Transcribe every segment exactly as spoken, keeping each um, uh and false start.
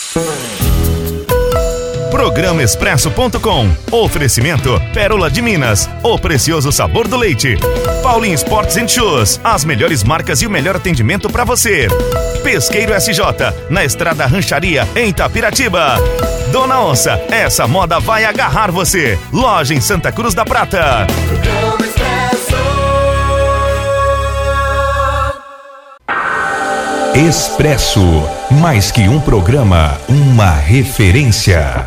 Programa Expresso ponto com. Oferecimento Pérola de Minas, o precioso sabor do leite. Paulinho Sports and Shoes, as melhores marcas e o melhor atendimento para você. Pesqueiro S J, na Estrada Rancharia, em Itapiratiba. Dona Onça, essa moda vai agarrar você. Loja em Santa Cruz da Prata. Programa Expresso, mais que um programa, uma referência.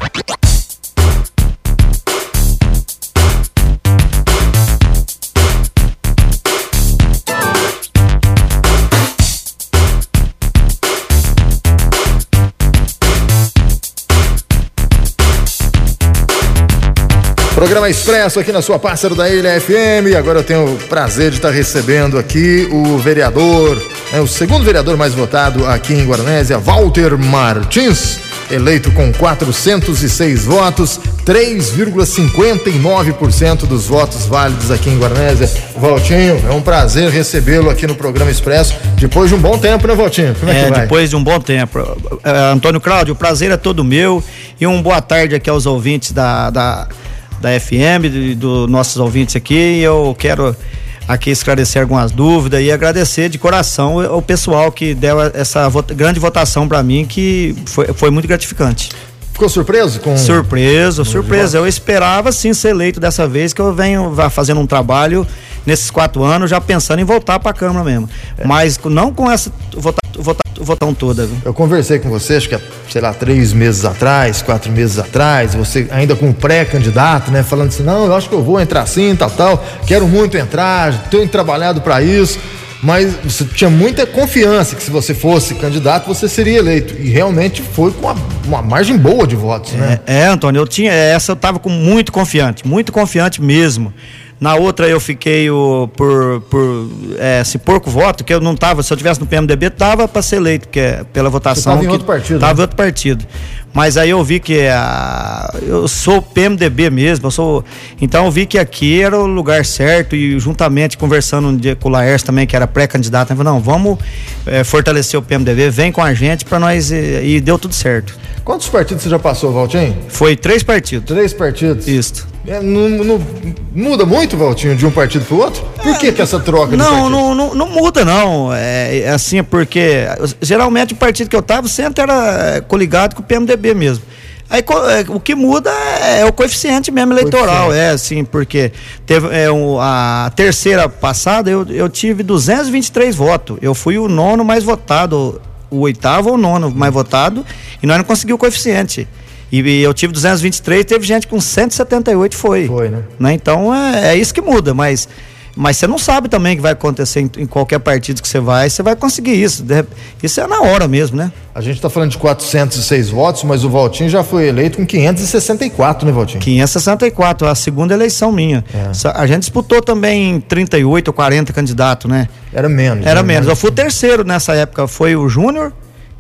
Programa Expresso aqui na sua Pássaro da Ilha F M. Agora eu tenho o prazer de estar recebendo aqui o vereador, né, o segundo vereador mais votado aqui em Guaranésia, Walter Martins, eleito com quatrocentos e seis votos, três vírgula cinquenta e nove por cento dos votos válidos aqui em Guaranésia. Valtinho, é um prazer recebê-lo aqui no Programa Expresso, depois de um bom tempo, né, Valtinho? Como é, é que vai? Depois de um bom tempo. Uh, Antônio Cláudio, o prazer é todo meu, e um boa tarde aqui aos ouvintes da... da... da F M, dos do nossos ouvintes aqui. Eu quero aqui esclarecer algumas dúvidas e agradecer de coração ao pessoal que deu essa vota, grande votação para mim, que foi, foi muito gratificante. Ficou surpreso com... Surpreso, surpreso. Eu esperava sim ser eleito dessa vez, que eu venho fazendo um trabalho nesses quatro anos, já pensando em voltar para a Câmara mesmo. É. Mas não com essa vota, vota, votação toda. Viu? Eu conversei com você, acho que, sei lá, três meses atrás, quatro meses atrás, você ainda com pré-candidato, né? Falando assim, não, eu acho que eu vou entrar sim, tal, tal, quero muito entrar, tenho trabalhado para isso. Mas você tinha muita confiança que se você fosse candidato, você seria eleito. E realmente foi com uma, uma margem boa de votos, né? É, é, Antônio, eu tinha, essa eu estava com muito confiante, muito confiante mesmo. Na outra eu fiquei o, por, por é, esse pouco voto, que eu não estava, se eu tivesse no P M D B, estava para ser eleito, porque é pela votação. Estava em outro partido. Estava em outro partido. Mas aí eu vi que a, eu sou P M D B mesmo, eu sou, então eu vi que aqui era o lugar certo, e juntamente conversando um dia com o Laércio também, que era pré-candidato, eu falei, não, vamos é, fortalecer o P M D B, vem com a gente para nós, e, e deu tudo certo. Quantos partidos você já passou, Valtinho? Foi três partidos. Três partidos? Isso. É, não, não muda muito, Valtinho, de um partido pro outro? Por que, é, que essa troca? Não, não, não, não muda, não. É, é assim, porque geralmente o partido que eu tava sempre era coligado com o P M D B mesmo. Aí o que muda é o coeficiente mesmo eleitoral, coeficiente. É assim, porque teve é, um, a terceira passada eu, eu tive duzentos e vinte e três votos. Eu fui o nono mais votado, o oitavo ou nono mais votado, e nós não conseguimos o coeficiente. E eu tive duzentos e vinte e três, teve gente com cento e setenta e oito, foi. Foi, né? né? Então é, é isso que muda, mas, mas você não sabe também o que vai acontecer em, em qualquer partido que você vai, você vai conseguir isso. Isso é na hora mesmo, né? A gente está falando de quatrocentos e seis votos, mas o Valtinho já foi eleito com quinhentos e sessenta e quatro, né, Valtinho? quinhentos e sessenta e quatro, a segunda eleição minha. É. A gente disputou também trinta e oito ou quarenta candidatos, né? Era menos. Era né? menos. Eu fui o terceiro nessa época, foi o Júnior,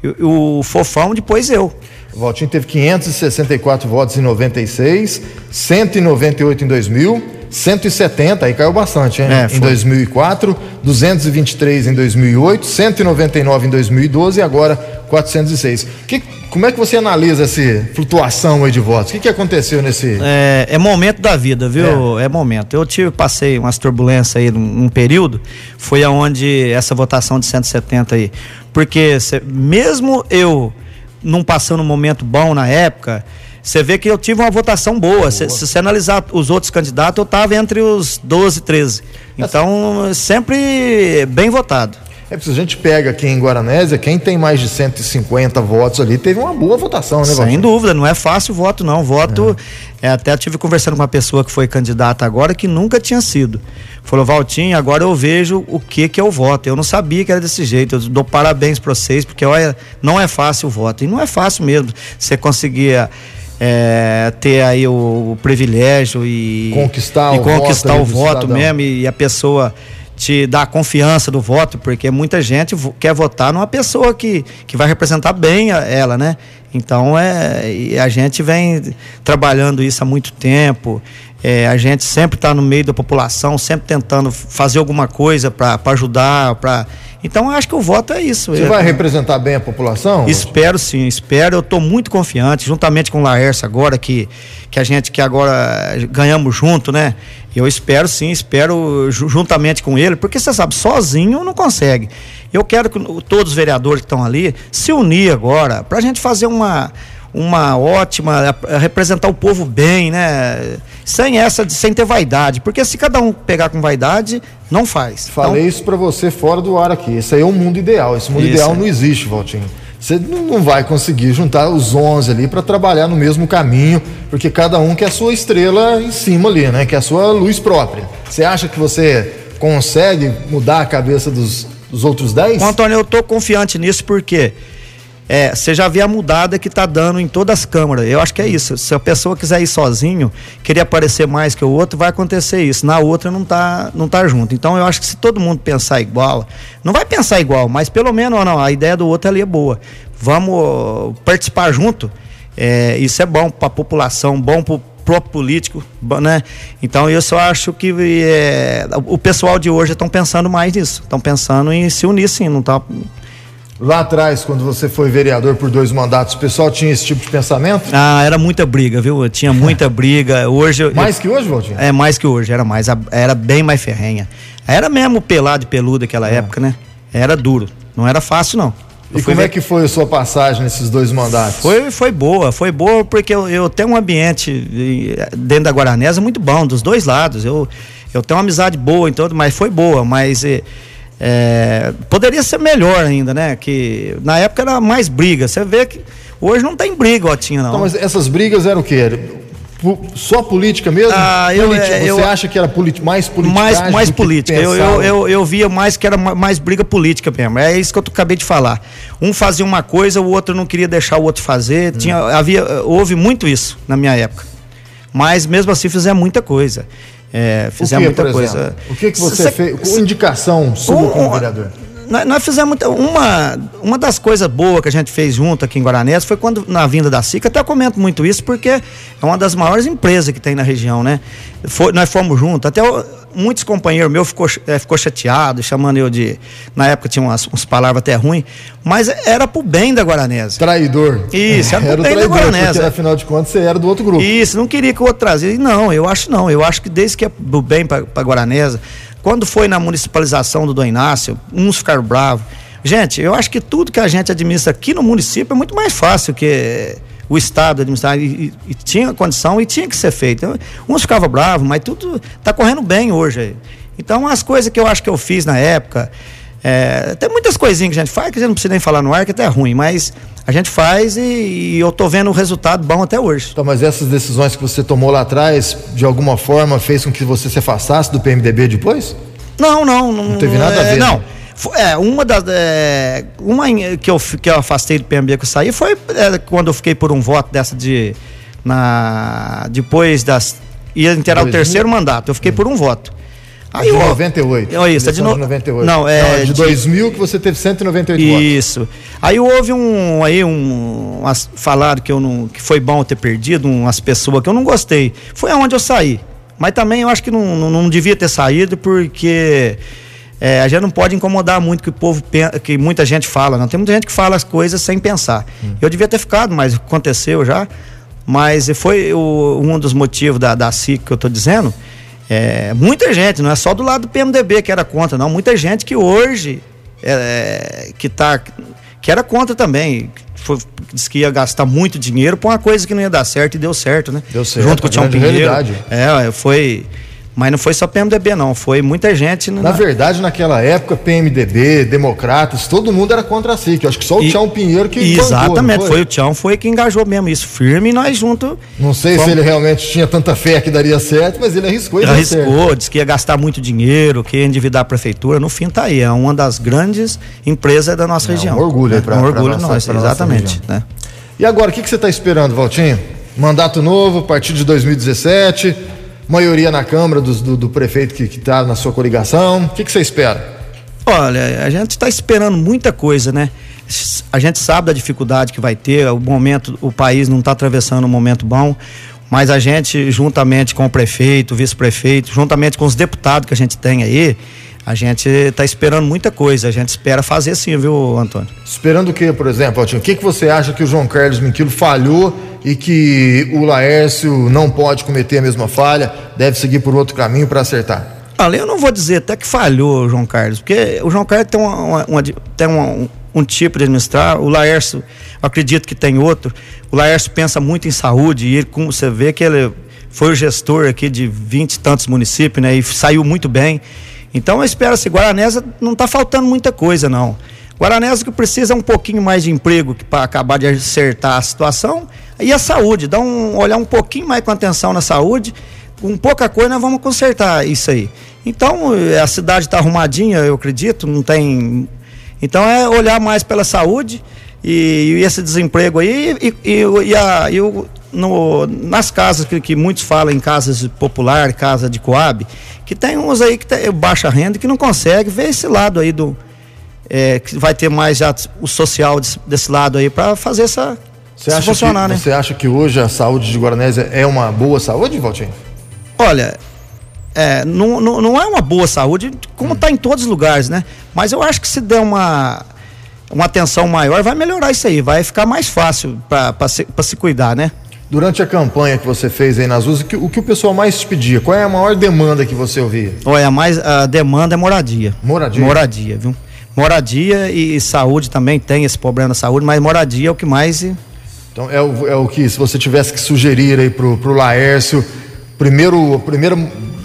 o, o Fofão, depois eu. O Valtinho teve quinhentos e sessenta e quatro votos em noventa e seis, cento e noventa e oito em dois mil, cento e setenta, aí caiu bastante, hein? É, em dois mil e quatro, duzentos e vinte e três em dois mil e oito, cento e noventa e nove em dois mil e doze e agora quatrocentos e seis. Que, como é que você analisa essa flutuação aí de votos? O que, que aconteceu nesse... É, é momento da vida, viu? É, é momento. Eu tive, passei umas turbulências aí num, num período, foi aonde essa votação de cento e setenta aí, porque cê, mesmo eu não passando um momento bom na época, você vê que eu tive uma votação boa. Se você analisar os outros candidatos, eu estava entre os doze, treze. Então, sempre bem votado. É porque se a gente pega aqui em Guaranésia, quem tem mais de cento e cinquenta votos ali, teve uma boa votação, né, Valtinho? Sem dúvida, não é fácil o voto, não. Voto, é. É, até eu tive conversando com uma pessoa que foi candidata agora, que nunca tinha sido. Falou, Valtinho, agora eu vejo o que que eu voto. Eu não sabia que era desse jeito. Eu dou parabéns para vocês, porque olha, não é fácil o voto. E não é fácil mesmo. Você conseguia é, ter aí o, o privilégio e conquistar e o conquistar voto, o voto mesmo, e, e a pessoa te dá a confiança do voto, porque muita gente quer votar numa pessoa que, que vai representar bem a, ela, né? Então é, e a gente vem trabalhando isso há muito tempo, É, a gente sempre está no meio da população, sempre tentando fazer alguma coisa para ajudar, para... Então, eu acho que o voto é isso. Você é, vai representar bem a população? Espero sim, espero. Eu estou muito confiante, juntamente com o Laércio agora, que, que a gente que agora ganhamos junto, né? Eu espero sim, espero juntamente com ele, porque você sabe, sozinho não consegue. Eu quero que todos os vereadores que estão ali se unir agora, para a gente fazer uma... uma ótima, representar o povo bem, né? Sem essa, sem ter vaidade, porque se cada um pegar com vaidade, não faz. Falei então, isso pra você fora do ar aqui, esse aí é o mundo ideal, esse mundo isso, ideal não existe, Valtinho. Você não vai conseguir juntar os onze ali para trabalhar no mesmo caminho, porque cada um quer a sua estrela em cima ali, né? Quer a sua luz própria. Você acha que você consegue mudar a cabeça dos, dos outros dez? Bom, Antônio, eu tô confiante nisso porque É, você já vê a mudada que está dando em todas as câmaras. Eu acho que é isso. Se a pessoa quiser ir sozinho, querer aparecer mais que o outro, vai acontecer isso. Na outra não tá, não tá junto. Então eu acho que se todo mundo pensar igual, não vai pensar igual, mas pelo menos não, a ideia do outro ali é boa. Vamos participar junto. É, isso é bom para a população, bom para o próprio político, né? Então eu só acho que é, o pessoal de hoje estão pensando mais nisso. Estão pensando em se unir, sim, não tá. Lá atrás, quando você foi vereador por dois mandatos, o pessoal tinha esse tipo de pensamento? Ah, era muita briga, viu? Tinha muita briga. Hoje mais eu, que hoje, Valtinho? É, mais que hoje, era mais, era bem mais ferrenha. Era mesmo pelado e peludo naquela é. época, né? Era duro, não era fácil não. Eu e como ver... é que foi a sua passagem nesses dois mandatos? Foi, foi boa, foi boa porque eu, eu tenho um ambiente dentro da Guaranésia muito bom, dos dois lados. Eu, eu tenho uma amizade boa em todo, mas foi boa, mas... É, poderia ser melhor ainda, né? Que na época era mais briga. Você vê que hoje não tem briga, ó, tinha não. Então, mas essas brigas eram o quê? Só política mesmo? Ah, eu, Política. Você eu, acha que era mais política? Mais, mais política. Eu, eu, eu, eu via mais que era mais briga política mesmo. É isso que eu acabei de falar. Um fazia uma coisa, o outro não queria deixar o outro fazer. Hum. Tinha, havia, houve muito isso na minha época. Mas mesmo assim fizemos muita coisa. É, fizemos muita coisa. O que que você cê, fez? Com indicação sua um, como vereador? Nós, nós fizemos muita, uma, uma das coisas boas que a gente fez junto aqui em Guaranésia foi quando, na vinda da SICA, até eu comento muito isso, porque é uma das maiores empresas que tem na região, né? Foi, nós fomos juntos, até eu, muitos companheiros meus ficou, é, ficou chateado, chamando eu de, na época tinha umas, umas palavras até ruins, mas era pro bem da Guaranésia. Traidor. Isso, era pro era bem traidor, da Guaranésia. Porque afinal de contas você era do outro grupo. Isso, não queria que o outro trazia. Não, eu acho não, eu acho que desde que é do bem pra, pra Guaranésia, quando foi na municipalização do Dom Inácio, uns ficaram bravos. Gente, eu acho que tudo que a gente administra aqui no município é muito mais fácil que o Estado administrar, e, e, e tinha condição e tinha que ser feito. Então, uns ficavam bravos, mas tudo está correndo bem hoje aí. Então, as coisas que eu acho que eu fiz na época, é, tem muitas coisinhas que a gente faz que a gente não precisa nem falar no ar, que até é ruim, mas a gente faz e, e eu tô vendo o resultado bom até hoje. Então, mas essas decisões que você tomou lá atrás, de alguma forma, fez com que você se afastasse do P M D B depois? Não, não. Não, não teve nada é, a ver? Não. Né? É, uma das. É, uma que eu, que eu afastei do P M D B que eu saí foi é, quando eu fiquei por um voto dessa de. Na, depois das. Ia inteirar o terceiro mandato, eu fiquei hum. por um voto. Aí de eu, noventa e oito. É isso, é de, no, de noventa e oito. Não, é. Não, de, de dois mil que você teve cento e noventa e oito votos. Isso. Aí houve um. Aí um. Umas, falaram que, eu não, que foi bom eu ter perdido, umas pessoas que eu não gostei. Foi aonde eu saí. Mas também eu acho que não, não, não devia ter saído, porque. É, a gente não pode incomodar muito que o povo, que muita gente fala, não. Tem muita gente que fala as coisas sem pensar. Hum. Eu devia ter ficado, mas aconteceu já. Mas foi o, um dos motivos da, da SIC que eu estou dizendo. É, muita gente, não é só do lado do P M D B que era contra, não. Muita gente que hoje é, que, tá, que era contra também. Foi, disse que ia gastar muito dinheiro por uma coisa que não ia dar certo e deu certo, né? Deu certo. Junto com o Tião Pinheiro. É, foi. Mas não foi só P M D B, não. Foi muita gente. Na, na verdade, naquela época, P M D B, Democratas, todo mundo era contra a SIC. Eu acho que só o e, Tião Pinheiro que exatamente, foi? foi o Tião, foi que engajou mesmo isso, firme, e nós juntos. Não sei fomos... se ele realmente tinha tanta fé que daria certo, mas ele arriscou e ele arriscou, certo. Disse que ia gastar muito dinheiro, que ia endividar a prefeitura. No fim, tá aí. É uma das grandes empresas da nossa é, região. Um orgulho, né? pra, um orgulho pra nosso, exatamente. Né? E agora, o que, que você está esperando, Valtinho? Mandato novo, a partir de dois mil e dezessete. Maioria na Câmara do, do, do prefeito que está na sua coligação. O que, que você espera? Olha, a gente está esperando muita coisa, né? A gente sabe da dificuldade que vai ter, o momento, o país não está atravessando um momento bom, mas a gente, juntamente com o prefeito, o vice-prefeito, juntamente com os deputados que a gente tem aí, a gente está esperando muita coisa, a gente espera fazer sim, viu, Antônio? Esperando o que, por exemplo, Altinho? O que, que você acha que o João Carlos Minquilo falhou e que o Laércio não pode cometer a mesma falha, deve seguir por outro caminho para acertar? Olha, eu não vou dizer até que falhou o João Carlos, porque o João Carlos tem, uma, uma, uma, tem uma, um, um tipo de administrar, o Laércio, eu acredito que tem outro. O Laércio pensa muito em saúde e ele, como você vê que ele foi o gestor aqui de vinte e tantos municípios, né, e saiu muito bem. Então eu espero assim, Guaranésia não está faltando muita coisa não. Guaranésia que precisa é um pouquinho mais de emprego para acabar de acertar a situação, e a saúde, dá um, olhar um pouquinho mais com atenção na saúde, com pouca coisa nós vamos consertar isso aí. Então a cidade está arrumadinha, eu acredito, não tem... Então é olhar mais pela saúde e, e esse desemprego aí e, e, e, a, e o, no, nas casas que, que muitos falam em casas popular, casa de Coab, que tem uns aí que tem baixa renda que não consegue ver esse lado aí do é, que vai ter mais já o social desse, desse lado aí para fazer essa você acha funcionar, que, né? Você acha que hoje a saúde de Guaranésia é uma boa saúde, Valtinho? Olha, é, não, não, não é uma boa saúde como está hum. em todos os lugares, né? Mas eu acho que se der uma uma atenção maior vai melhorar isso aí, vai ficar mais fácil para se, se cuidar, né? Durante a campanha que você fez aí nas ruas, o que, o que o pessoal mais te pedia? Qual é a maior demanda que você ouvia? Olha, a, mais, a demanda é moradia. Moradia? Moradia, viu? Moradia e, e saúde também tem esse problema da saúde, mas moradia é o que mais... Então é o, é o que, se você tivesse que sugerir aí pro, pro Laércio, primeiro, a primeira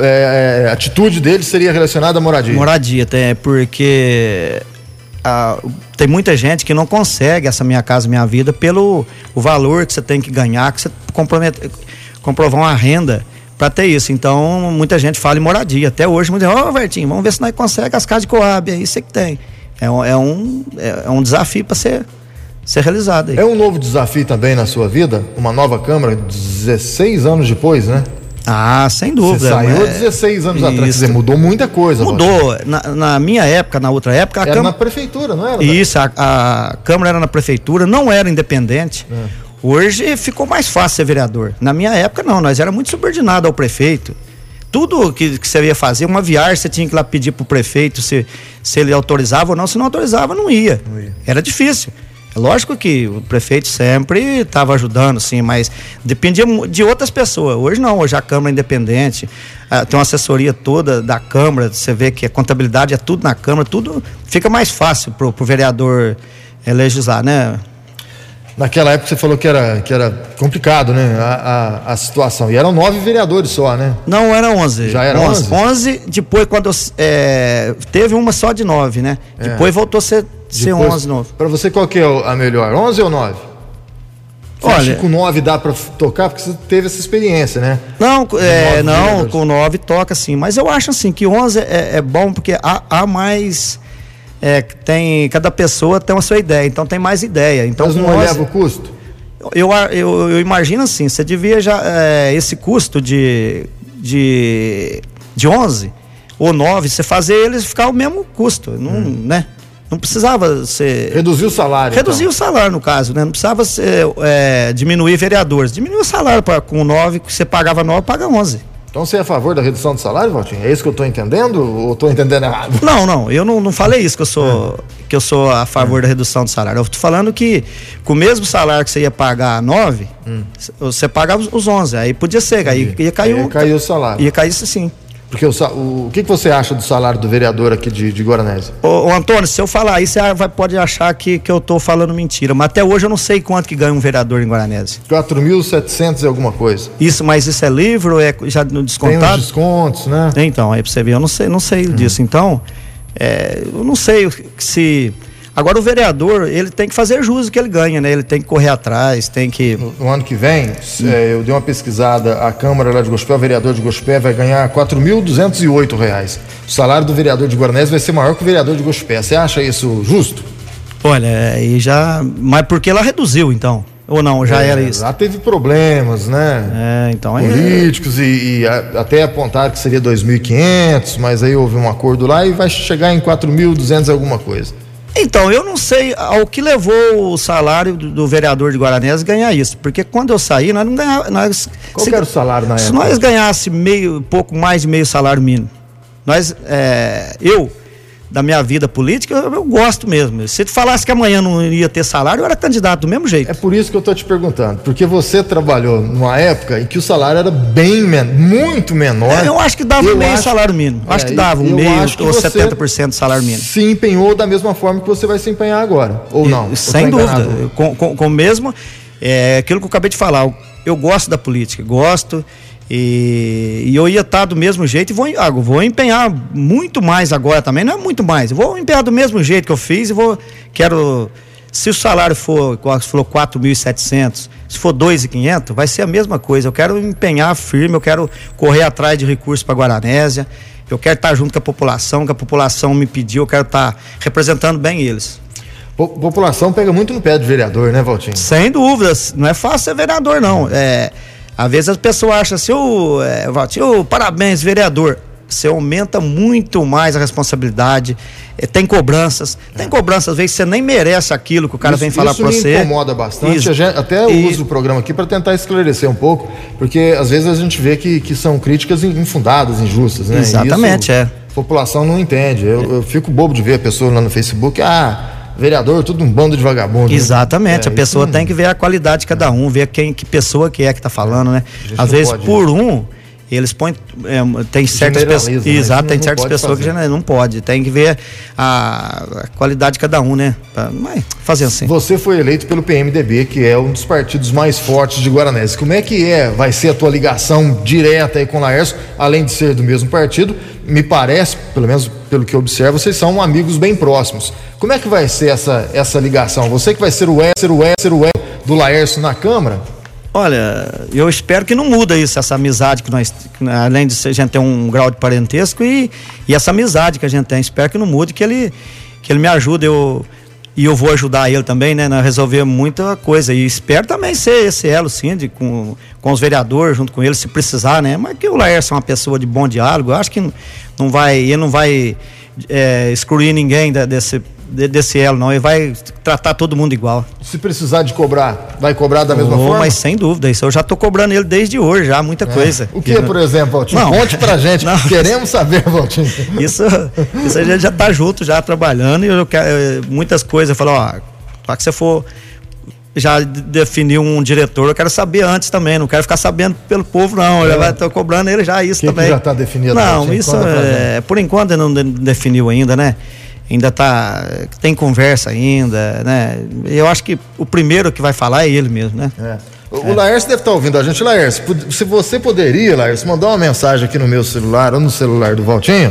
é, atitude dele seria relacionada à moradia? Moradia, tem, porque... Ah, tem muita gente que não consegue essa Minha Casa Minha Vida pelo o valor que você tem que ganhar, que você compromete, comprovar uma renda para ter isso. Então muita gente fala em moradia até hoje. Muita gente, ô Vertinho, vamos ver se nós conseguimos as casas de Coab, é isso que tem. É um, é um, é um desafio para ser, ser realizado aí. É um novo desafio também na sua vida? Uma nova Câmara dezesseis anos depois, né? Ah, sem dúvida. Você saiu é... dezesseis anos isso. atrás, quer dizer, mudou muita coisa. Mudou. Na, na minha época, na outra época... A era Câmara... na prefeitura, não era? Isso, a, a Câmara era na prefeitura, não era independente. É. Hoje ficou mais fácil ser vereador. Na minha época, não, nós era muito subordinado ao prefeito. Tudo que, que você ia fazer, uma viagem, você tinha que ir lá pedir pro prefeito se, se ele autorizava ou não. Se não autorizava, não ia. Não ia. Era difícil. Lógico que o prefeito sempre estava ajudando, sim, mas dependia de outras pessoas. Hoje não, hoje a Câmara é independente, ah, tem uma assessoria toda da Câmara, você vê que a contabilidade é tudo na Câmara, tudo fica mais fácil pro, pro vereador é, legislar, né? Naquela época você falou que era, que era complicado, né, a, a, a situação, e eram nove vereadores só, né? Não, eram onze. Já eram onze? onze, depois quando é, teve uma só de nove, né? É. Depois voltou a ser ser Depois, onze novo. Para você, qual que é a melhor? onze ou nove? Você Olha, acha que com nove dá para tocar? Porque você teve essa experiência, né? Não, é, não com nove toca sim. Mas eu acho assim que onze é, é bom porque há, há mais. É, tem, cada pessoa tem a sua ideia, então tem mais ideia. Então, mas não onze, eleva o custo? Eu, eu, eu imagino assim, você devia já. É, esse custo de, de, de onze ou nove, você fazer eles ficar o mesmo custo, não, hum. né? Não precisava ser... Reduzir o salário. Reduzir então. o salário, no caso, né? Não precisava ser, é, diminuir vereadores. Diminuir o salário pra, com nove, que você pagava nove, paga onze. Então você é a favor da redução do salário, Valtinho? É isso que eu estou entendendo ou estou entendendo errado? Não, não. Eu não, não falei isso, que eu sou, é. que eu sou a favor é. da redução do salário. Eu estou falando que com o mesmo salário que você ia pagar nove, hum. você pagava os onze. Aí podia ser, aí ia cair, aí ia cair o salário. Ia cair sim. Porque o, o, o que, que você acha do salário do vereador aqui de, de Guaranésia? Ô, ô Antônio, se eu falar isso, você vai, pode achar que, que eu tô falando mentira, mas até hoje eu não sei quanto que ganha um vereador em Guaranésia. quatro mil e setecentos e alguma coisa. Isso, mas isso é livre ou é já no descontado? Tem os descontos, né? Então, aí pra você ver, eu não sei, não sei hum. disso. Então, é, eu não sei se... Agora o vereador, ele tem que fazer jus do que ele ganha, né? Ele tem que correr atrás, tem que... No, no ano que vem, é, eu dei uma pesquisada, a Câmara lá de Gospé, o vereador de Gospé vai ganhar quatro mil duzentos e oito reais. O salário do vereador de Guaranésia vai ser maior que o vereador de Gospé. Você acha isso justo? Olha, aí já... Mas porque ela reduziu, então? Ou não, já é, era isso? Lá teve problemas, né? É, então... Políticos é... e, e a, até apontaram que seria dois mil e quinhentos, mas aí houve um acordo lá e vai chegar em quatro mil e duzentos alguma coisa. Então, eu não sei ao que levou o salário do, do vereador de Guaranésia ganhar isso, porque quando eu saí, nós não ganhávamos. Qual se, que era o salário na se época? Se nós ganhássemos meio, pouco mais de meio salário mínimo, nós, é, eu, da minha vida política, eu, eu gosto mesmo. Se tu falasse que amanhã não ia ter salário, eu era candidato do mesmo jeito. É por isso que eu tô te perguntando, porque você trabalhou numa época em que o salário era bem, men- muito menor. É, eu acho que dava eu meio acho, salário mínimo. É, acho que dava um meio ou setenta por cento de salário mínimo. Se empenhou da mesma forma que você vai se empenhar agora, ou e, não? Sem dúvida. Com, com, com mesmo, é, aquilo que eu acabei de falar, eu, eu gosto da política, gosto. E, e eu ia estar do mesmo jeito e vou, ah, vou empenhar muito mais agora também, não é muito mais, eu vou empenhar do mesmo jeito que eu fiz e vou, quero, se o salário for, como você falou, quatro mil e setecentos, se for dois mil e quinhentos, vai ser a mesma coisa, eu quero empenhar firme, eu quero correr atrás de recursos para Guaranésia, eu quero estar junto com a população, que a população me pediu, eu quero estar representando bem eles. População pega muito no pé do vereador, né, Valtinho? Sem dúvidas, não é fácil ser vereador não, é... Às vezes as pessoas acham assim, ô, é, Valtinho, parabéns, vereador. Você aumenta muito mais a responsabilidade, é, tem cobranças, é. tem cobranças, às vezes você nem merece aquilo que o cara isso, vem falar pra você. Isso me incomoda bastante, gente, até eu e... uso o programa aqui para tentar esclarecer um pouco, porque às vezes a gente vê que, que são críticas infundadas, injustas, né? Exatamente, isso, é. A população não entende, eu, eu fico bobo de ver a pessoa lá no Facebook, ah... vereador, tudo um bando de vagabundo. Exatamente, né? a é, pessoa tem que ver a qualidade de cada um, ver quem, que pessoa que é que tá falando, né? Às vezes por um, eles põem, é, tem certas pessoas, né? exato, tem não certas pessoas fazer. que não pode, tem que ver a, a qualidade de cada um, né? Pra, mas fazer assim. Você foi eleito pelo P M D B, que é um dos partidos mais fortes de Guaranésia. Como é que é, vai ser a tua ligação direta aí com o Laércio, além de ser do mesmo partido? Me parece, pelo menos pelo que eu observo, vocês são amigos bem próximos. Como é que vai ser essa, essa ligação? Você que vai ser o E, ser o E, ser o E do Laércio na Câmara? Olha, eu espero que não muda isso, essa amizade que nós, além de a gente ter um grau de parentesco e, e essa amizade que a gente tem, espero que não mude, que ele, que ele me ajude, eu, e eu vou ajudar ele também, né, a resolver muita coisa, e espero também ser esse elo, sim, de, com, com os vereadores, junto com ele, se precisar, né, mas que o Laércio é uma pessoa de bom diálogo, eu acho que não vai, ele não vai é, excluir ninguém da, desse desse elo, não, ele vai tratar todo mundo igual. Se precisar de cobrar, vai cobrar da mesma oh, forma? Mas sem dúvida, isso eu já tô cobrando ele desde hoje, já, muita é. coisa. O que, que por exemplo, Valtinho? Não. Conte pra gente, não. Queremos saber, Valtinho. Isso, isso a gente já tá junto, já trabalhando, e eu quero, muitas coisas, eu falo, ó, só que você for já definiu um diretor, eu quero saber antes também, não quero ficar sabendo pelo povo não, é. eu já tô cobrando ele já isso que também. Que já tá definido? Não, Valtinho, isso é, por enquanto ele não definiu ainda, né? Ainda tá, tem conversa ainda, né? Eu acho que o primeiro que vai falar é ele mesmo, né? É. O, é. o Laércio deve estar ouvindo a gente. Laércio, se você poderia, Laércio, mandar uma mensagem aqui no meu celular ou no celular do Valtinho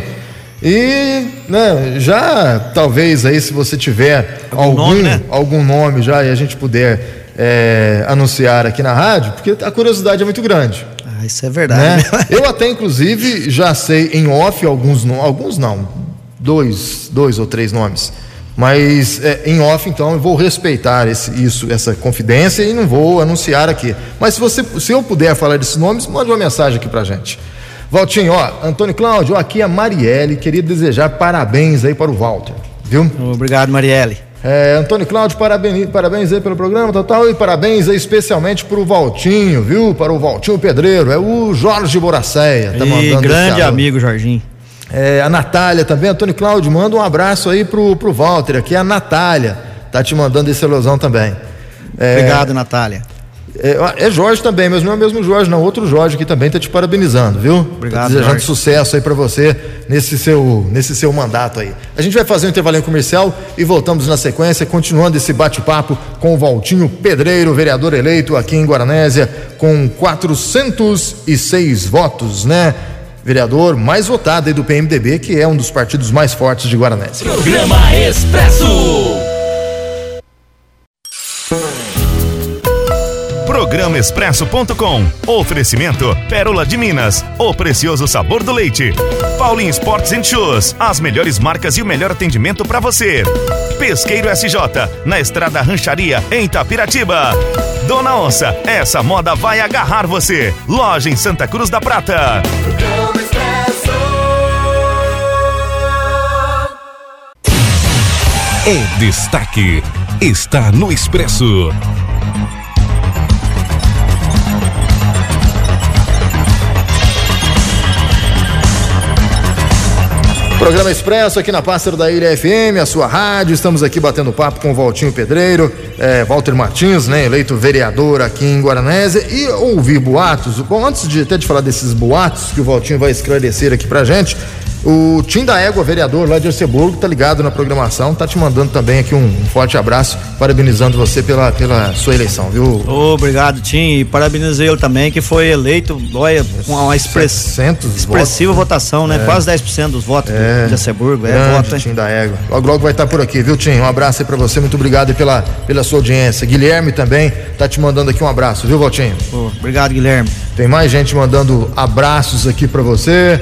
e, né, já talvez aí se você tiver algum, algum, nome, né? algum nome já e a gente puder é, anunciar aqui na rádio, porque a curiosidade é muito grande. Ah, isso é verdade. Né? Eu até inclusive já sei em off alguns, alguns não, dois, dois ou três nomes, mas é, em off então eu vou respeitar esse, isso, essa confidência e não vou anunciar aqui, mas se você, se eu puder falar desses nomes, mande uma mensagem aqui pra gente. Valtinho, ó, Antônio Cláudio, ó, aqui a Marielle, queria desejar parabéns aí para o Walter, viu? Obrigado, Marielle. É, Antônio Cláudio, parabéns, parabéns aí pelo programa, total, e parabéns aí especialmente para o Valtinho, viu? Para o Valtinho Pedreiro, é o Jorge Boracéia, tá mandando. Grande amigo, Jorginho. É, a Natália também, Antônio Cláudio, manda um abraço aí pro, pro Walter, aqui é a Natália, tá te mandando esse ilusão também. É, Obrigado, Natália. É, é Jorge também, mas não é o mesmo Jorge, não, outro Jorge aqui também tá te parabenizando, viu? Obrigado, tá desejando Jorge. Sucesso aí pra você nesse seu, nesse seu mandato aí. A gente vai fazer um intervalinho comercial e voltamos na sequência, continuando esse bate-papo com o Valtinho Pedreiro, vereador eleito aqui em Guaranésia, com quatrocentos e seis votos, né? Vereador mais votado aí do P M D B, que é um dos partidos mais fortes de Guaranésia. Programa Expresso. Programa Expresso ponto com. Oferecimento Pérola de Minas, o precioso sabor do leite. Paulinho Sports and Shoes, as melhores marcas e o melhor atendimento para você. Pesqueiro S J, na Estrada Rancharia, em Itapiratiba. Dona Onça, essa moda vai agarrar você. Loja em Santa Cruz da Prata. Programa Expresso. É destaque. Está no Expresso. Programa Expresso aqui na Pássaro da Ilha F M, a sua rádio. Estamos aqui batendo papo com o Valtinho Pedreiro, é, Walter Martins, né, eleito vereador aqui em Guaranésia. E ouvir boatos. Bom, antes de até de falar desses boatos que o Valtinho vai esclarecer aqui pra gente, o Tim da Égua, vereador lá de Arceburgo, tá ligado na programação, tá te mandando também aqui um, um forte abraço, parabenizando você pela, pela sua eleição, viu? Obrigado, Tim, e parabenizei ele também, que foi eleito, olha, com uma express, expressiva votos, votação, né? É. Quase dez por cento dos votos é. de Arceburgo, é voto, hein? Tim da Égua. Logo, logo vai estar por aqui, viu, Tim? Um abraço aí pra você, muito obrigado pela, pela sua audiência. Guilherme também tá te mandando aqui um abraço, viu, Valtinho? Oh, obrigado, Guilherme. Tem mais gente mandando abraços aqui pra você.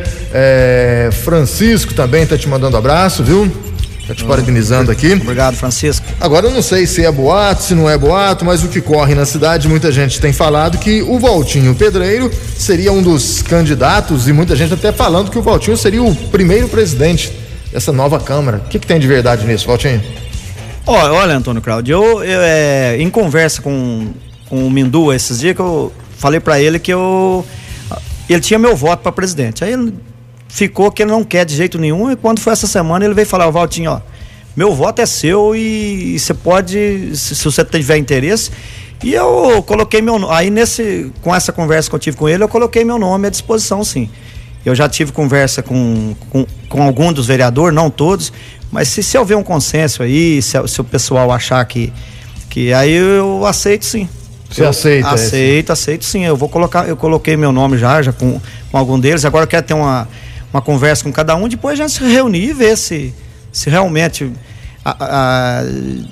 É, Francisco também tá te mandando abraço, viu? Tá te oh, parabenizando aqui. Obrigado, Francisco. Agora eu não sei se é boato, se não é boato, mas o que corre na cidade, muita gente tem falado que o Valtinho Pedreiro seria um dos candidatos, e muita gente até falando que o Valtinho seria o primeiro presidente dessa nova Câmara. O que, que tem de verdade nisso, Valtinho? Olha, olha Antônio Cláudio, eu, eu é, em conversa com, com o Mindu esses dias, que eu falei pra ele que eu ele tinha meu voto pra presidente. Aí ele ficou que ele não quer de jeito nenhum, e quando foi essa semana ele veio falar: ó, Valtinho, ó, meu voto é seu e você pode, se, se você tiver interesse. E eu coloquei meu nome, aí nesse, com essa conversa que eu tive com ele, eu coloquei meu nome à disposição, sim. Eu já tive conversa com, com, com algum dos vereadores, não todos, mas se, se houver um consenso aí, se, se o pessoal achar que, que aí eu aceito, sim. Você eu aceita? Aceito, esse? aceito sim. Eu vou colocar, eu coloquei meu nome já, já com, com algum deles. Agora eu quero ter uma, uma conversa com cada um, depois a gente se reunir e ver se, se realmente a, a,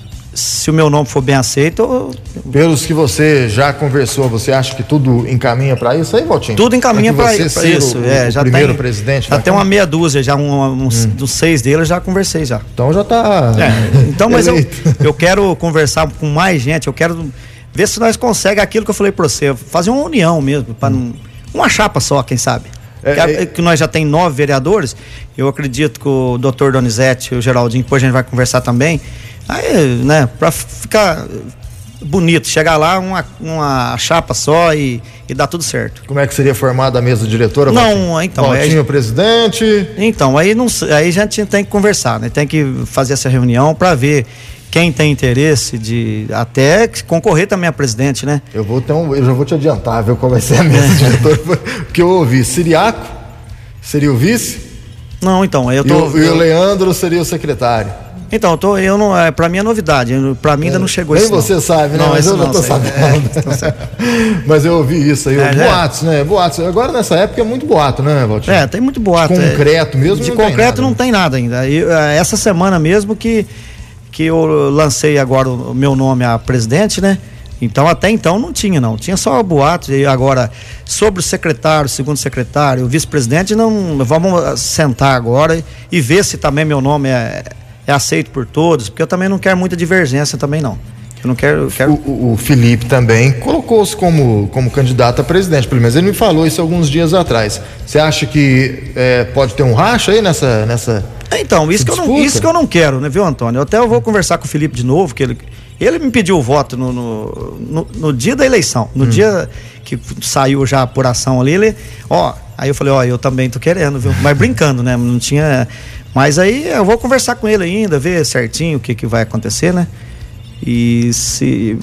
se o meu nome for bem aceito. Eu... Pelos que você já conversou, você acha que tudo encaminha para isso aí, Valtinho? Tudo encaminha para isso. O, é, o já primeiro tem, presidente. Já tem uma meia dúzia, já um, uns, hum. dos seis deles já conversei já. Então já tá. É, então, mas eu, eu quero conversar com mais gente. Eu quero ver se nós conseguimos aquilo que eu falei para você, fazer uma união mesmo, para hum. uma chapa só, quem sabe. É, que, é, que nós já tem nove vereadores. Eu acredito que o doutor Donizete e o Geraldinho, depois a gente vai conversar também. Aí, né, para ficar bonito, chegar lá uma, uma chapa só e, e dar tudo certo. Como é que seria formada a mesa diretora? Não, Valtinho? então. Valtinho, aí, presidente. Então, aí, não, aí a gente tem que conversar, né? Tem que fazer essa reunião para ver quem tem interesse de até concorrer também a presidente, né? Eu vou ter um, eu já vou te adiantar, viu, qual vai ser a mesa diretora, porque eu ouvi Siriaco seria o vice? Não, então, eu tô... E o, eu, e o Leandro seria o secretário. Então, eu tô, eu não, é, pra mim é novidade, pra mim ainda não chegou isso. Nem você não. sabe, né? Não, mas eu não já tô sei. sabendo. É, mas eu ouvi isso aí, é, boatos, é. né? Boatos. Agora nessa época é muito boato, né, Valtinho? É, tem muito boato. Concreto é, mesmo? De não concreto tem não tem nada ainda. Eu, essa semana mesmo que, que eu lancei agora o meu nome a presidente, né? Então, até então não tinha, não. Tinha só boatos. E agora, sobre o secretário, segundo secretário, o vice-presidente, não, vamos sentar agora e, e ver se também meu nome é, é aceito por todos, porque eu também não quero muita divergência também, não. Eu não quero... Eu quero... O, o Felipe também colocou-se como, como candidato a presidente, pelo menos ele me falou isso alguns dias atrás. Você acha que é, pode ter um racha aí nessa... nessa então, isso que, eu não, isso que eu não quero, né, viu, Antônio? Eu até eu vou conversar com o Felipe de novo, que ele... Ele me pediu o voto no, no, no, no dia da eleição, no hum. dia que saiu já a apuração ali, ele, ó, aí eu falei, ó, eu também tô querendo, viu? Mas brincando, né? Não tinha, mas aí eu vou conversar com ele ainda, ver certinho o que que vai acontecer, né? E se,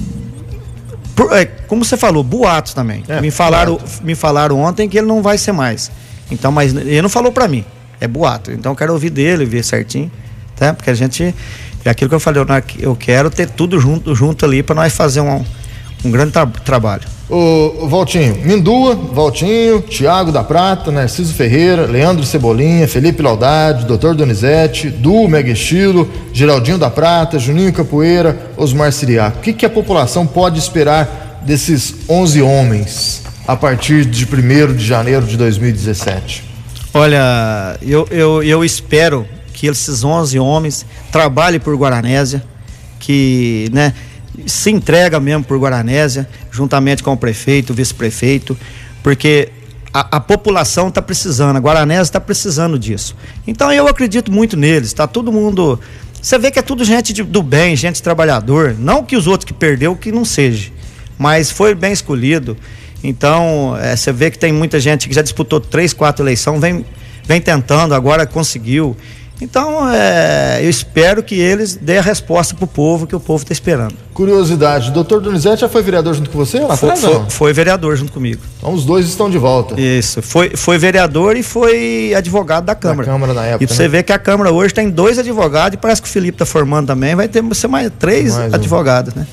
por, é, como você falou, boatos também, é, me falaram, boato. me falaram ontem que ele não vai ser mais, então, mas ele não falou pra mim, é boato, então eu quero ouvir dele, ver certinho, tá? Porque a gente... É aquilo que eu falei, eu quero ter tudo junto, junto ali para nós fazer um, um grande tra- trabalho. O, o Valtinho, Mindua, Valtinho, Tiago da Prata, Narciso Ferreira, Leandro Cebolinha, Felipe Laudade, doutor Donizete, Du Mega Estilo, Geraldinho da Prata, Juninho Capoeira, Osmar Siriaco. O que, que a população pode esperar desses onze homens a partir de primeiro de janeiro de dois mil e dezessete? Olha, eu, eu, eu espero que esses onze homens trabalhem por Guaranésia, que, né, se entrega mesmo por Guaranésia, juntamente com o prefeito, o vice-prefeito, porque a, a população está precisando, a Guaranésia está precisando disso. Então eu acredito muito neles, está todo mundo Você vê que é tudo gente de, do bem, gente trabalhador, não que os outros que perdeu que não seja, mas foi bem escolhido. Então, é, você vê que tem muita gente que já disputou três, quatro eleições, vem, vem tentando, agora conseguiu. Então, é, eu espero que eles dêem a resposta para o povo que o povo está esperando. Curiosidade, o doutor Donizete já foi vereador junto com você? Lá foi, atrás, foi, não? foi vereador junto comigo. Então os dois estão de volta. Isso, foi, foi vereador e foi advogado da Câmara. Da Câmara na época, e você né? vê que a Câmara hoje tem dois advogados e parece que o Felipe está formando também, vai ter ser mais três mais um. advogados, né?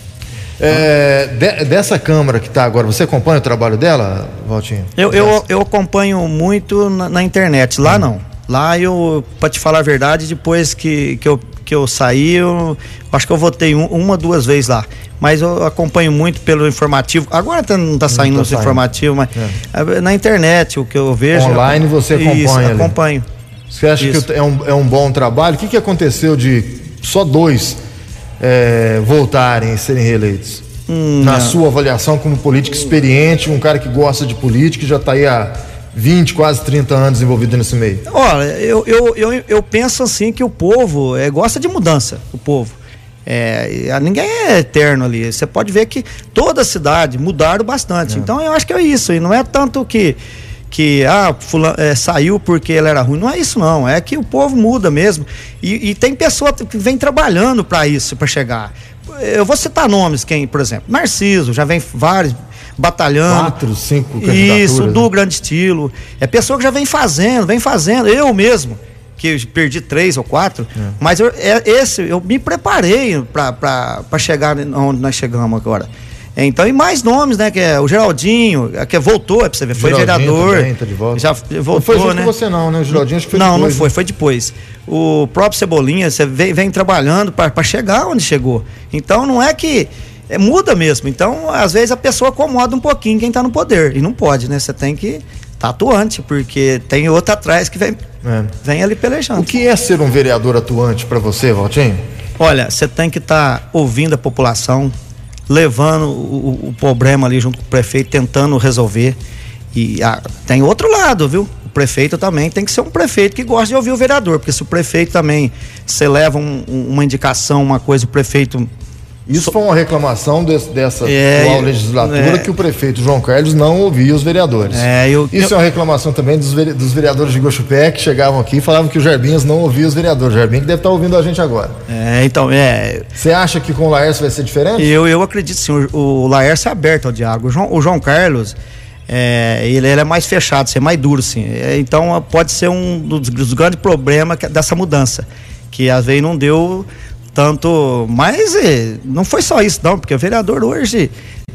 É, de, dessa Câmara que está agora, você acompanha o trabalho dela, Valtinho? Eu, eu, eu acompanho muito na, na internet, lá hum. não. Lá eu, para te falar a verdade, depois que, que, eu, que eu saí, eu acho que eu votei um, uma, duas vezes lá. Mas eu acompanho muito pelo informativo. Agora tá, não está saindo os informativos, mas é. na internet, o que eu vejo. Online eu, você acompanha? Isso, ali. acompanho. Você acha isso. que é um, é um bom trabalho? O que, que aconteceu de só dois é, voltarem e serem reeleitos? Hum, Na não. sua avaliação como político experiente, um cara que gosta de política e já está aí há vinte, quase trinta anos envolvido nesse meio? Olha, eu, eu, eu, eu penso assim que o povo é, gosta de mudança, o povo. É, ninguém é eterno ali. Você pode ver que toda a cidade mudaram bastante. É. Então eu acho que é isso. E não é tanto que, que ah, fulano, é, saiu porque ele era ruim. Não é isso, não. É que o povo muda mesmo. E, e tem pessoa que vem trabalhando para isso, para chegar. Eu vou citar nomes, quem, por exemplo, Narciso, já vem vários batalhando. Quatro, cinco candidaturas. Isso, do né? Grande Estilo. É pessoa que já vem fazendo, vem fazendo. Eu mesmo, que perdi três ou quatro, é. mas eu, é, esse, eu me preparei para chegar onde nós chegamos agora. Então, e mais nomes, né? Que é o Geraldinho, que voltou, é pra você ver, foi Geraldinho vereador. Também, tá de volta. Já voltou, não foi junto né? com você não, né? O Geraldinho acho que foi não, depois. Não, não foi, né? foi depois. O próprio Cebolinha, você vem, vem trabalhando para chegar onde chegou. Então, não é que... É, muda mesmo. Então, às vezes a pessoa acomoda um pouquinho quem tá no poder. E não pode, né? Você tem que estar tá atuante, porque tem outro atrás que vem, é. vem ali pelejando. O que é ser um vereador atuante para você, Valtinho? Olha, você tem que estar tá ouvindo a população, levando o, o problema ali junto com o prefeito, tentando resolver. E a, tem outro lado, viu? O prefeito também tem que ser um prefeito que gosta de ouvir o vereador, porque se o prefeito também, você leva um, uma indicação, uma coisa, o prefeito... Isso foi uma reclamação desse, dessa é, atual legislatura, é, que o prefeito João Carlos não ouvia os vereadores. É, eu, Isso eu, é uma reclamação também dos, vere, dos vereadores de Guaxupé, que chegavam aqui e falavam que o Jarbinhas não ouvia os vereadores. O Jarbinhas deve estar ouvindo a gente agora. É, então, é... Você acha que com o Laércio vai ser diferente? Eu, eu acredito sim, o, o Laércio é aberto ao diálogo. O João, o João Carlos, é, ele, ele é mais fechado, é mais duro, sim. É, então, pode ser um dos, dos grandes problemas dessa mudança, que às vezes não deu... Tanto, mas não foi só isso não, porque o vereador hoje,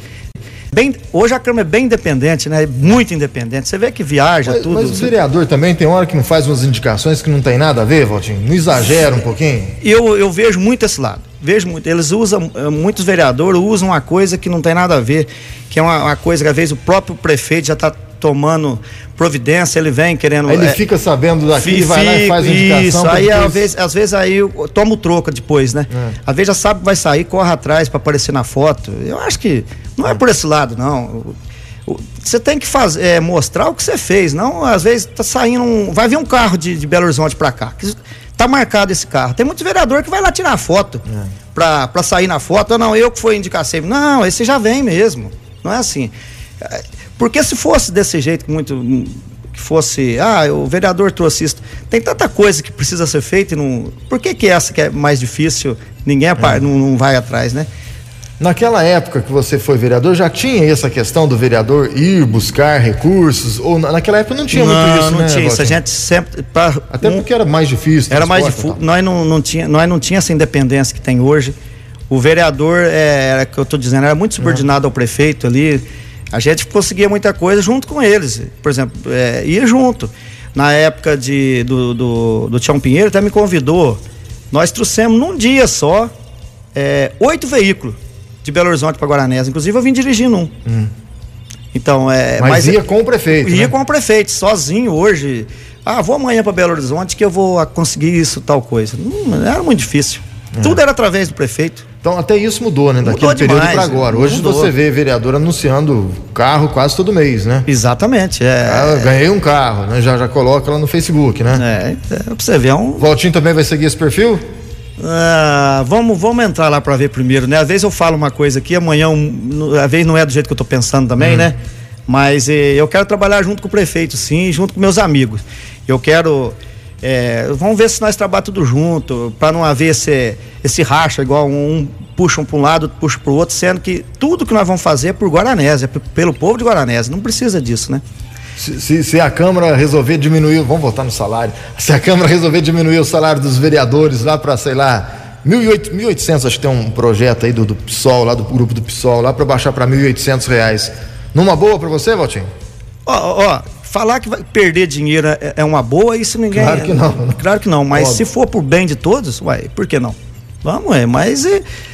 bem, hoje a Câmara é bem independente, né? Muito independente, você vê que viaja mas, tudo. Mas o vereador também tem hora que não faz umas indicações que não tem nada a ver, Valtinho? Não exagera um pouquinho? Eu, eu vejo muito esse lado, vejo muito, eles usam, muitos vereadores usam uma coisa que não tem nada a ver, que é uma, uma coisa que às vezes o próprio prefeito já está tomando providência, ele vem querendo... Aí ele é, fica sabendo daqui, fica, vai lá e faz a indicação. Isso, aí depois... às, vezes, às vezes aí toma o troco depois, né? É. Às vezes já sabe que vai sair, corre atrás para aparecer na foto. Eu acho que não é por esse lado, não. Você tem que fazer, é, mostrar o que você fez, não, às vezes tá saindo, um, vai vir um carro de, de Belo Horizonte para cá, que tá marcado esse carro. Tem muitos vereadores que vai lá tirar foto, é. para para sair na foto. Não, eu que fui indicar sempre. Não, esse já vem mesmo. Não é assim. Porque se fosse desse jeito, muito que fosse, ah, o vereador trouxe isso, tem tanta coisa que precisa ser feita e não, por que que essa que é mais difícil, ninguém é. não, não vai atrás, né? Naquela época que você foi vereador, já tinha essa questão do vereador ir buscar recursos, ou naquela época não tinha não, muito isso, não né? Não tinha isso, a gente sempre... Pra, Até um, porque era mais difícil. Era mais difícil, nós não, não tinha, nós não tinha essa independência que tem hoje. O vereador, é, era que eu estou dizendo, era muito subordinado uhum. ao prefeito ali. A gente conseguia muita coisa junto com eles, por exemplo, é, ia junto. Na época de, do, do, do Tião Pinheiro, até me convidou, nós trouxemos num dia só, é, oito veículos de Belo Horizonte para Guaranésia, inclusive eu vim dirigindo um. Hum. Então, é, mas, mas ia é, com o prefeito, Ia né? com o prefeito, sozinho hoje. Ah, vou amanhã para Belo Horizonte que eu vou conseguir isso, tal coisa. Hum, era muito difícil. É. Tudo era através do prefeito. Então até isso mudou, né? Daquele mudou período para agora. Hoje mudou. Você vê vereador anunciando carro quase todo mês, né? Exatamente. É, ah, ganhei um carro, né? Já, já coloca lá no Facebook, né? É, é pra você ver, é um... Valtinho também vai seguir esse perfil? Ah, vamos, vamos entrar lá para ver primeiro, né? Às vezes eu falo uma coisa aqui, amanhã, um, às vezes não é do jeito que eu tô pensando também, hum. né? Mas eh, eu quero trabalhar junto com o prefeito, sim, junto com meus amigos. Eu quero, eh, vamos ver se nós trabalhamos tudo junto, para não haver esse, esse racha, igual um, um puxa um para um lado, outro puxa para o outro, sendo que tudo que nós vamos fazer é por Guaranésia, é pelo povo de Guaranésia, não precisa disso, né? Se, se, se a Câmara resolver diminuir, vamos voltar no salário, se a Câmara resolver diminuir o salário dos vereadores lá para, sei lá, mil e oitocentos, acho que tem um projeto aí do, do PSOL, lá do grupo do PSOL, lá para baixar para mil e oitocentos reais. Numa boa para você, Valtinho? Ó, ó, falar que vai perder dinheiro é, é uma boa, isso ninguém... Claro que não. Claro que não, mas Óbvio. Se for por bem de todos, uai, por que não? Vamos, é, mas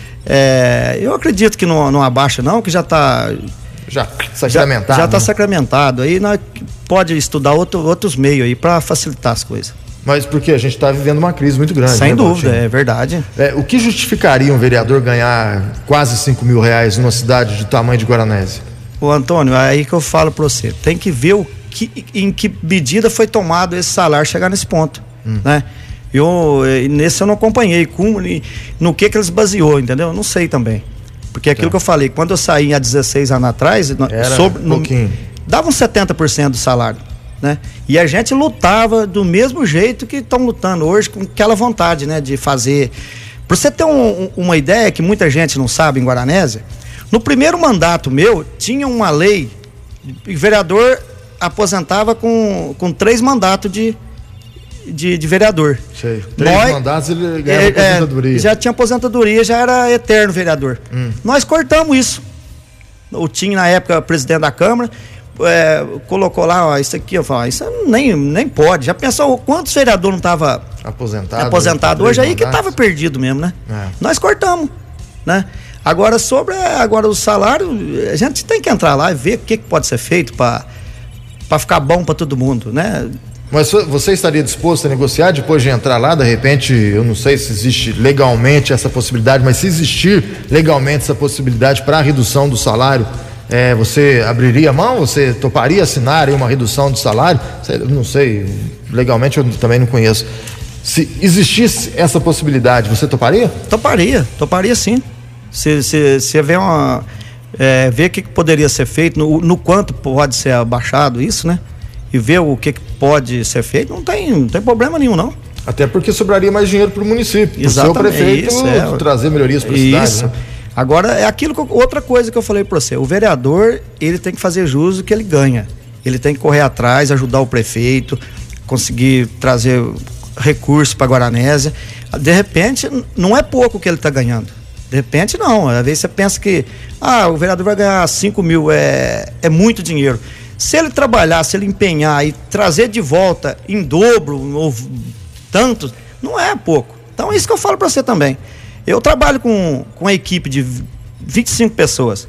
é, eu acredito que não, não abaixa não, que já está... Já sacramentado. Já está né? sacramentado, aí nós pode estudar outro, outros meios aí para facilitar as coisas. Mas porque a gente está vivendo uma crise muito grande. Sem né, dúvida, é verdade. É, o que justificaria um vereador ganhar quase cinco mil reais numa cidade do tamanho de Guaranésia? Ô Antônio, é aí que eu falo para você, tem que ver o que, em que medida foi tomado esse salário chegar nesse ponto, hum. né? Eu, nesse eu não acompanhei, com, no que que eles baseou, entendeu? Eu não sei também. Porque aquilo tá. que eu falei, quando eu saí há dezesseis anos atrás, Era sobre, um pouquinho. No, dava uns setenta por cento do salário, né? E a gente lutava do mesmo jeito que estão lutando hoje, com aquela vontade, né? De fazer. Para você ter um, uma ideia que muita gente não sabe em Guaranésia, no primeiro mandato meu, tinha uma lei, o vereador aposentava com, com três mandatos de, de, de vereador. Sei. Três Nós, mandatos ele ganhava é, aposentadoria. É, já tinha aposentadoria, já era eterno vereador. Hum. Nós cortamos isso. O Tim, na época, presidente da Câmara, é, colocou lá, ó, isso aqui, eu falo, isso nem, nem pode. Já pensou quantos vereadores não estavam aposentado, aposentado hoje aí, mandatos. Que estava perdido mesmo, né? É. Nós cortamos, né? Agora, sobre agora o salário, a gente tem que entrar lá e ver o que, que pode ser feito para ficar bom para todo mundo, né? Mas você estaria disposto a negociar depois de entrar lá? De repente, eu não sei se existe legalmente essa possibilidade, mas se existir legalmente essa possibilidade para a redução do salário, é, você abriria a mão? Você toparia assinar aí uma redução do salário? Eu não sei, legalmente eu também não conheço. Se existisse essa possibilidade, você toparia? Toparia, toparia sim. Se, se, se haver uma... É, ver o que, que poderia ser feito, no, no quanto pode ser abaixado isso, né? E ver o que, que pode ser feito, não tem, não tem problema nenhum, não. Até porque sobraria mais dinheiro para o município, para o seu prefeito isso, é, trazer melhorias para a cidade. Né? Agora, é aquilo que, outra coisa que eu falei para você, o vereador, ele tem que fazer jus do que ele ganha. Ele tem que correr atrás, ajudar o prefeito, conseguir trazer recursos para Guaranésia. De repente, não é pouco que ele está ganhando. De repente não, às vezes você pensa que ah, o vereador vai ganhar cinco mil, é, é muito dinheiro. Se ele trabalhar, se ele empenhar e trazer de volta em dobro ou tanto, não é pouco. Então é isso que eu falo para você também. Eu trabalho com, com uma equipe de vinte e cinco pessoas.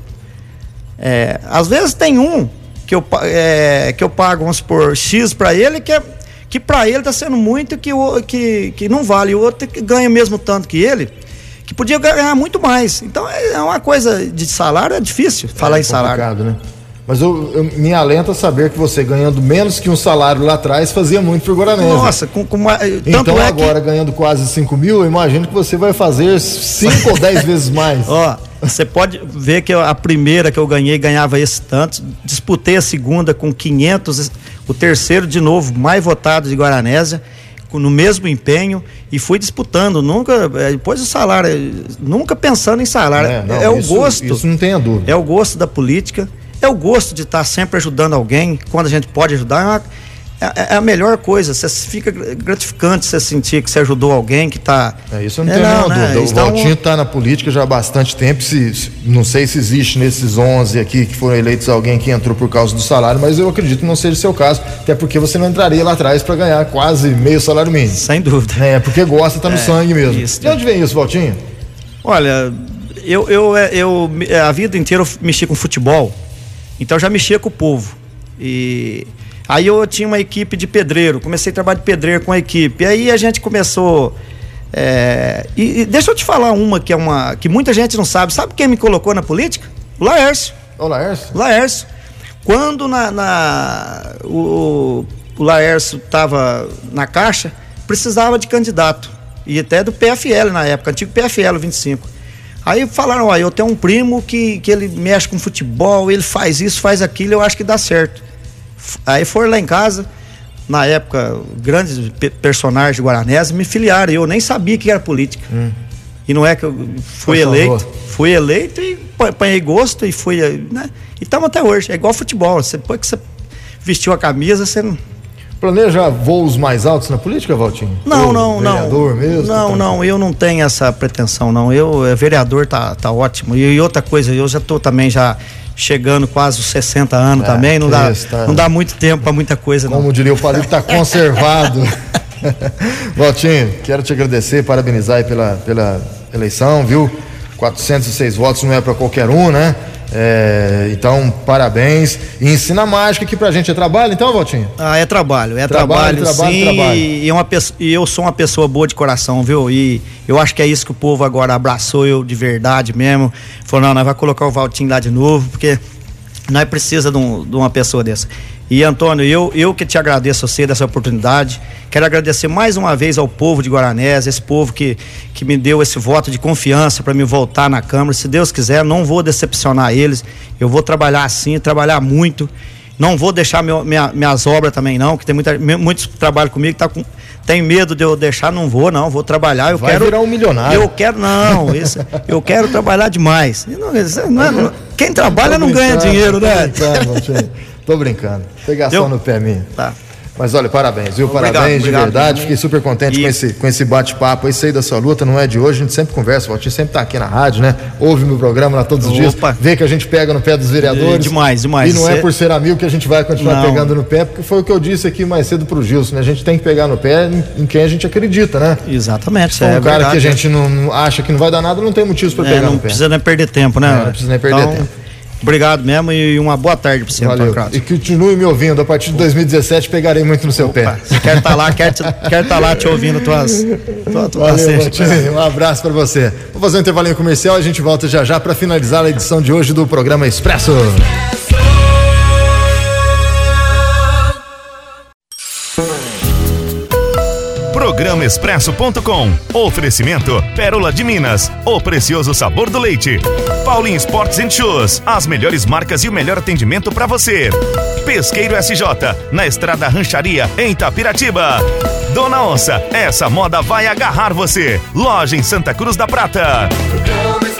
É, às vezes tem um que eu, é, que eu pago, vamos supor, X para ele, que, é, que para ele está sendo muito que, que, que não vale. O outro que ganha mesmo tanto que ele, que podia ganhar muito mais. Então é uma coisa de salário, é difícil falar é, em salário. Né? Mas eu, eu me alento a saber que você ganhando menos que um salário lá atrás fazia muito por Guaranésia. Nossa, com, com uma, tanto então é agora que... ganhando quase cinco mil, eu imagino que você vai fazer cinco ou dez vezes mais. Ó, você pode ver que a primeira que eu ganhei ganhava esse tanto, disputei a segunda com quinhentos, o terceiro de novo mais votado de Guaranésia, no mesmo empenho, e fui disputando, nunca, depois do salário, nunca pensando em salário, é, não, é o isso, gosto, isso não tem a dúvida, é o gosto da política, é o gosto de estar sempre ajudando alguém, quando a gente pode ajudar, é, uma, é, é a melhor coisa, você fica gratificante você sentir que você ajudou alguém que está... É, isso eu não é, tenho a menor né? dúvida, o Valtinho está na política já há bastante tempo, se, se, não sei se existe nesses onze aqui que foram eleitos alguém que entrou por causa do salário, mas eu acredito que não seja o seu caso, até porque você não entraria lá atrás para ganhar quase meio salário mínimo. Sem dúvida. É, porque gosta, está no é, sangue mesmo. Isso, de onde vem isso, Valtinho? Olha, eu, eu, eu, eu a vida inteira eu mexi com futebol, então eu já mexia com o povo, e aí eu tinha uma equipe de pedreiro, comecei a trabalhar de pedreiro com a equipe, e aí a gente começou, é, e, e deixa eu te falar uma que é uma, que muita gente não sabe, sabe quem me colocou na política? O Laércio. O Laércio? Laércio. Quando na, na, o, o Laércio estava na Caixa, precisava de candidato, e até do P F L na época, antigo P F L vinte e cinco. Aí falaram, ó, eu tenho um primo que, que ele mexe com futebol, ele faz isso, faz aquilo, eu acho que dá certo. Aí foram lá em casa, na época, grandes pe- personagens de Guaranés me filiaram, eu nem sabia que era política. Hum. E não é que eu fui eleito, fui eleito e apanhei gosto e fui, né? E estamos até hoje, é igual futebol, você, depois que você vestiu a camisa, você não... Planeja voos mais altos na política, Valtinho? Não, não, não. Vereador mesmo? Não, não, eu não tenho essa pretensão, não. Eu, vereador tá, tá ótimo. E, e outra coisa, eu já tô também já chegando quase os sessenta anos é, também, não dá, isso, tá. não dá muito tempo para muita coisa, não. Como diria o Palito, tá conservado. Valtinho, quero te agradecer, parabenizar aí pela, pela eleição, viu? quatrocentos e seis votos não é para qualquer um, né? É, então, parabéns. E ensina mágica aqui pra gente. É trabalho então, Valtinho? Ah, é trabalho, é trabalho, trabalho, trabalho sim. Trabalho. E, é uma pessoa, e eu sou uma pessoa boa de coração, viu? E eu acho que é isso que o povo agora abraçou eu de verdade mesmo. Falou, não, nós vamos colocar o Valtinho lá de novo, porque nós precisamos de, um, de uma pessoa dessa. E Antônio, eu, eu que te agradeço a você dessa oportunidade, quero agradecer mais uma vez ao povo de Guaranés, esse povo que, que me deu esse voto de confiança para me voltar na Câmara. Se Deus quiser, não vou decepcionar eles, eu vou trabalhar assim, trabalhar muito, não vou deixar meu, minha, minhas obras também não, que tem muita, muitos que trabalham comigo, tá com, tem medo de eu deixar, não vou não, vou trabalhar, eu Vai quero... virar um milionário. Eu quero, não, isso, eu quero trabalhar demais. Não, não é, não, quem trabalha não ganha dinheiro, né? Tô brincando, pegação no pé minha. Tá. Mas olha, parabéns, viu? Obrigado, parabéns obrigado, de verdade. obrigado. Fiquei super contente e... com esse, com esse bate-papo. Isso aí da sua luta não é de hoje, a gente sempre conversa. O Valtinho sempre tá aqui na rádio, né? Ouve meu programa lá todos os Opa. dias. Vê que a gente pega no pé dos vereadores. É, demais, demais. E não Cê... é por ser amigo que a gente vai continuar não. pegando no pé, porque foi o que eu disse aqui mais cedo pro Gilson, né? A gente tem que pegar no pé em, em quem a gente acredita, né? Exatamente. Se é um cara verdade, que a gente não, não acha que não vai dar nada, não tem motivos para é, pegar no pé. Não precisa nem perder tempo, né? É, não precisa nem perder então... tempo. Obrigado mesmo e uma boa tarde para você, Valeu. E continue me ouvindo. A partir de dois mil e dezessete pegarei muito no seu Opa, pé. Quero estar tá lá, quero estar tá lá te ouvindo tuas, tuas, tuas Valeu, um abraço para você. Vou fazer um intervalinho comercial e a gente volta já já para finalizar a edição de hoje do programa Expresso. Programa Expresso ponto com. Oferecimento Pérola de Minas, o precioso sabor do leite. Paulinho Sports and Shoes, as melhores marcas e o melhor atendimento para você. Pesqueiro S J, na Estrada Rancharia, em Itapiratiba. Dona Onça, essa moda vai agarrar você. Loja em Santa Cruz da Prata.